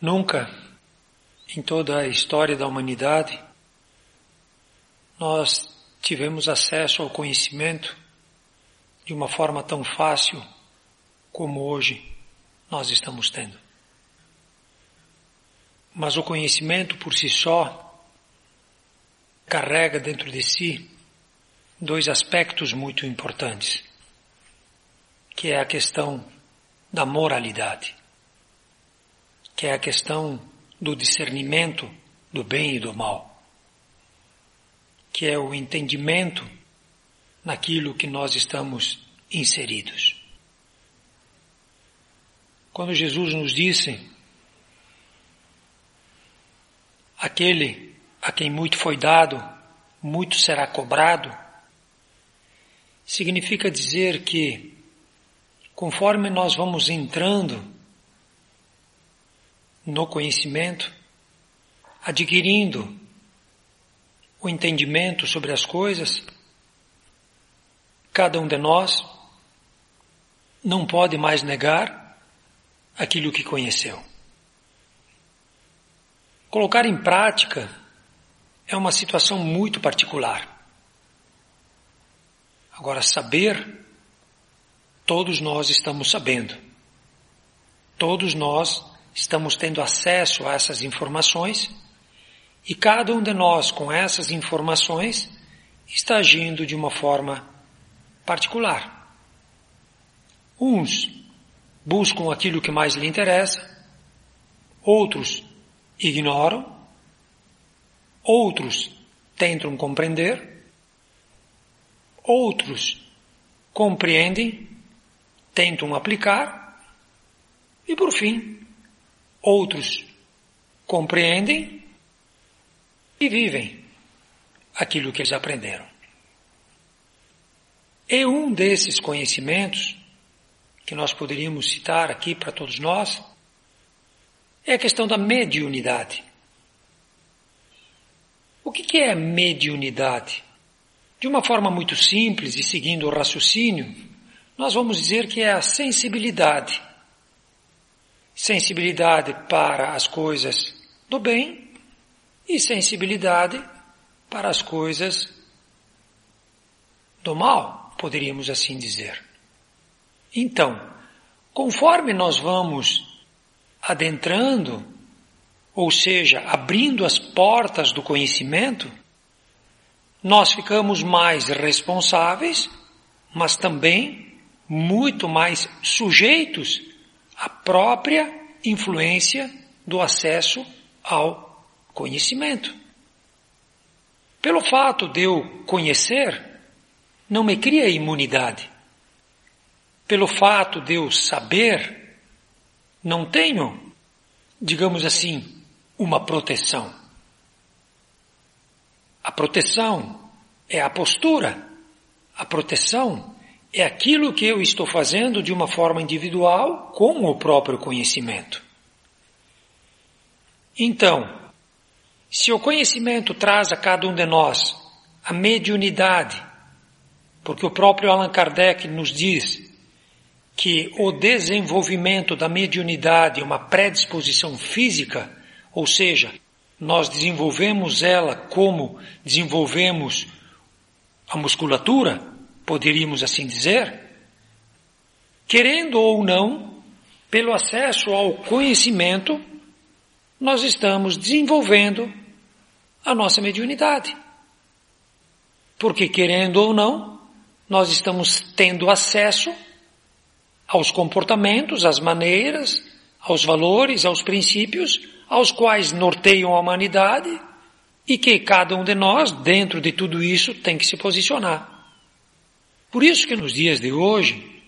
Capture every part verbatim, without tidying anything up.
Nunca, em toda a história da humanidade, nós tivemos acesso ao conhecimento de uma forma tão fácil como hoje nós estamos tendo. Mas o conhecimento por si só carrega dentro de si dois aspectos muito importantes, que é a questão da moralidade, que é a questão do discernimento do bem e do mal, que é o entendimento naquilo que nós estamos inseridos. Quando Jesus nos disse, aquele a quem muito foi dado, muito será cobrado, significa dizer que, conforme nós vamos entrando no conhecimento, adquirindo o entendimento sobre as coisas, cada um de nós não pode mais negar aquilo que conheceu. Colocar em prática é uma situação muito particular. Agora, saber, todos nós estamos sabendo. Todos nós estamos tendo acesso a essas informações e cada um de nós, com essas informações, está agindo de uma forma particular. Uns buscam aquilo que mais lhe interessa, outros ignoram, outros tentam compreender, outros compreendem, tentam aplicar e, por fim, outros compreendem e vivem aquilo que eles aprenderam. E um desses conhecimentos que nós poderíamos citar aqui para todos nós é a questão da mediunidade. O que é mediunidade? De uma forma muito simples e seguindo o raciocínio, nós vamos dizer que é a sensibilidade. Sensibilidade para as coisas do bem e sensibilidade para as coisas do mal, poderíamos assim dizer. Então, conforme nós vamos adentrando, ou seja, abrindo as portas do conhecimento, nós ficamos mais responsáveis, mas também muito mais sujeitos à própria influência do acesso ao conhecimento. Pelo fato de eu conhecer, não me cria imunidade. Pelo fato de eu saber, não tenho, digamos assim, uma proteção. A proteção é a postura. A proteção é aquilo que eu estou fazendo de uma forma individual com o próprio conhecimento. Então, se o conhecimento traz a cada um de nós a mediunidade, porque o próprio Allan Kardec nos diz que o desenvolvimento da mediunidade é uma predisposição física, ou seja, nós desenvolvemos ela como desenvolvemos a musculatura, poderíamos assim dizer, querendo ou não, pelo acesso ao conhecimento, nós estamos desenvolvendo a nossa mediunidade. Porque, querendo ou não, nós estamos tendo acesso aos comportamentos, às maneiras, aos valores, aos princípios, aos quais norteiam a humanidade e que cada um de nós, dentro de tudo isso, tem que se posicionar. Por isso que nos dias de hoje,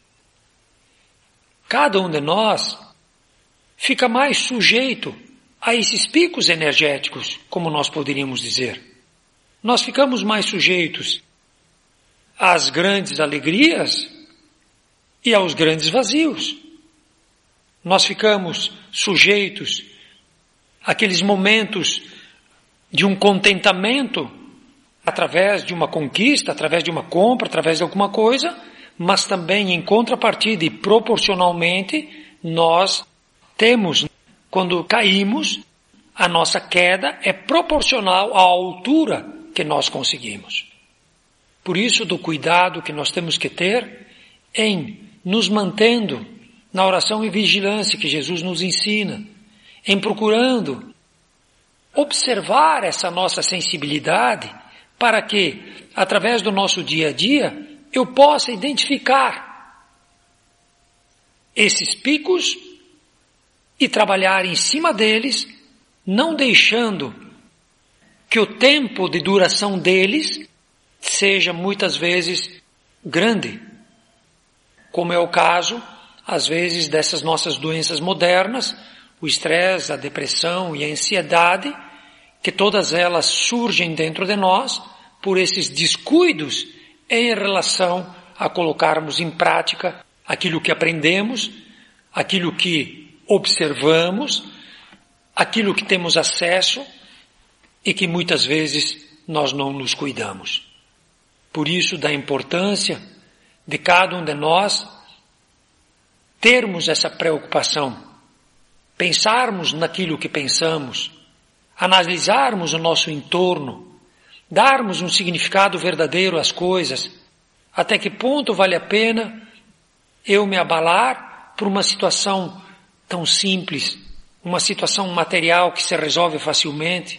cada um de nós fica mais sujeito a esses picos energéticos, como nós poderíamos dizer. Nós ficamos mais sujeitos às grandes alegrias e aos grandes vazios. Nós ficamos sujeitos àqueles momentos de um contentamento através de uma conquista, através de uma compra, através de alguma coisa, mas também em contrapartida e proporcionalmente nós temos quando caímos, a nossa queda é proporcional à altura que nós conseguimos. Por isso, do cuidado que nós temos que ter em nos mantendo na oração e vigilância que Jesus nos ensina, em procurando observar essa nossa sensibilidade para que, através do nosso dia a dia, eu possa identificar esses picos e trabalhar em cima deles, não deixando que o tempo de duração deles seja muitas vezes grande, como é o caso, às vezes, dessas nossas doenças modernas, o estresse, a depressão e a ansiedade, que todas elas surgem dentro de nós por esses descuidos em relação a colocarmos em prática aquilo que aprendemos, aquilo que observamos, aquilo que temos acesso e que muitas vezes nós não nos cuidamos. Por isso, da importância de cada um de nós termos essa preocupação, pensarmos naquilo que pensamos, analisarmos o nosso entorno, darmos um significado verdadeiro às coisas, até que ponto vale a pena eu me abalar por uma situação tão simples, uma situação material que se resolve facilmente.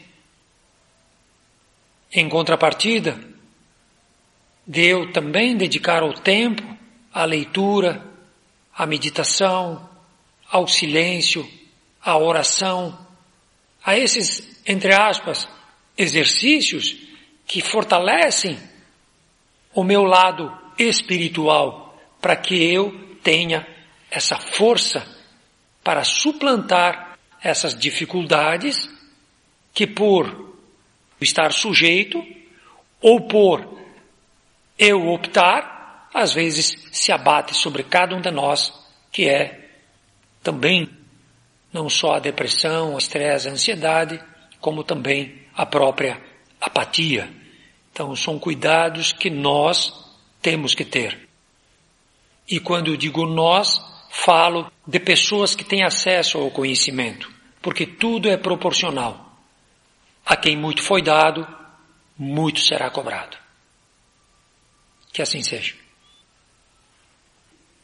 Em contrapartida, de eu também dedicar o tempo à leitura, à meditação, ao silêncio, à oração, a esses, entre aspas, exercícios que fortalecem o meu lado espiritual, para que eu tenha essa força para suplantar essas dificuldades que, por estar sujeito ou por eu optar, às vezes se abate sobre cada um de nós, que é também não só a depressão, o estresse, a ansiedade, como também a própria apatia. Então, são cuidados que nós temos que ter. E quando eu digo nós, falo de pessoas que têm acesso ao conhecimento, porque tudo é proporcional. A quem muito foi dado, muito será cobrado. Que assim seja.